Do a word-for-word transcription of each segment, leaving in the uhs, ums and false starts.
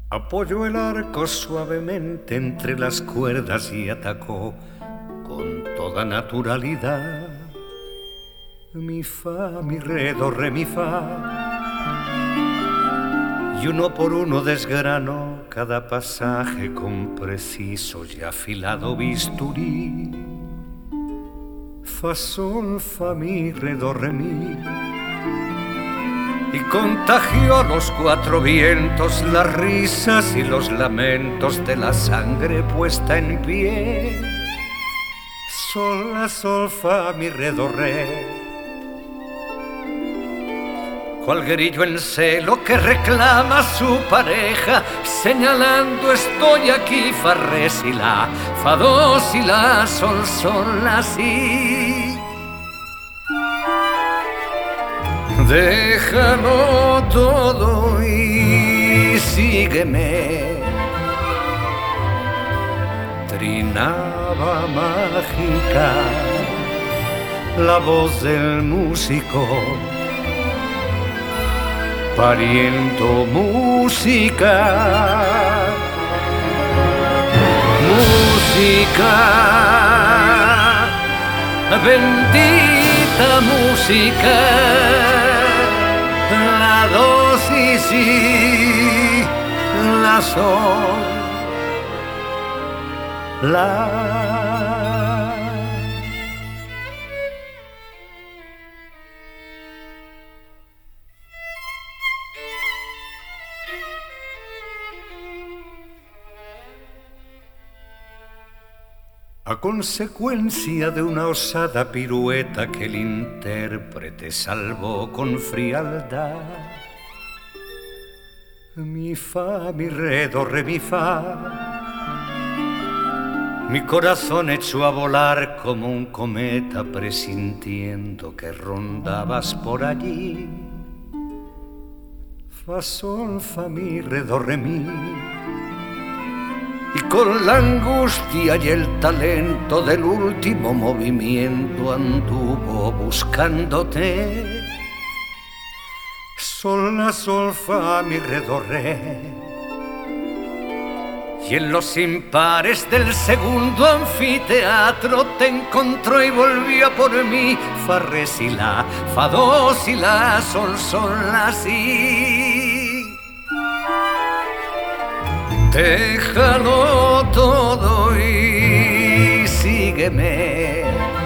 Apoyó el arco suavemente entre las cuerdas y atacó con toda naturalidad. Mi fa, mi re, do, re, mi fa. Y uno por uno desgranó cada pasaje con preciso y afilado bisturí. Fa, sol, fa, mi, re, do, re, mi. Y contagió los cuatro vientos, las risas y los lamentos de la sangre puesta en pie. Sol, la, sol, fa, mi, re, do, re. Cual grillo en celo que reclama a su pareja, señalando estoy aquí, fa, re, si, la, fa, do, si, la, sol, sol, la, si. Déjalo todo y sígueme. Trinaba mágica la voz del músico, pariendo música, música, bendita música. La do, si, si, la sol, la. A consecuencia de una osada pirueta que el intérprete salvó con frialdad, mi fa, mi, re, do, re, mi, fa, mi corazón echó a volar como un cometa presintiendo que rondabas por allí. Fa, sol, fa, mi, re, do, re, mi. Y con la angustia y el talento del último movimiento anduvo buscándote. Sol, la, sol, fa, mi, re, do, re. Y en los impares del segundo anfiteatro te encontró y volvió por mí. Fa, re, si, la, fa, do, si, la, sol, sol, la, si. Déjalo todo y sígueme.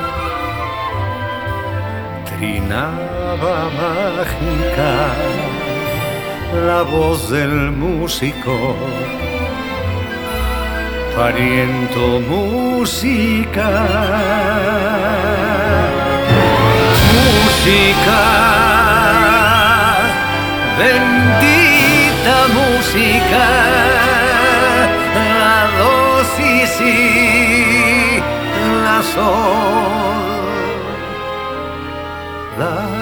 Trinaba mágica la voz del músico, pariendo música, música, bendita música. La do, si, si, la sol, la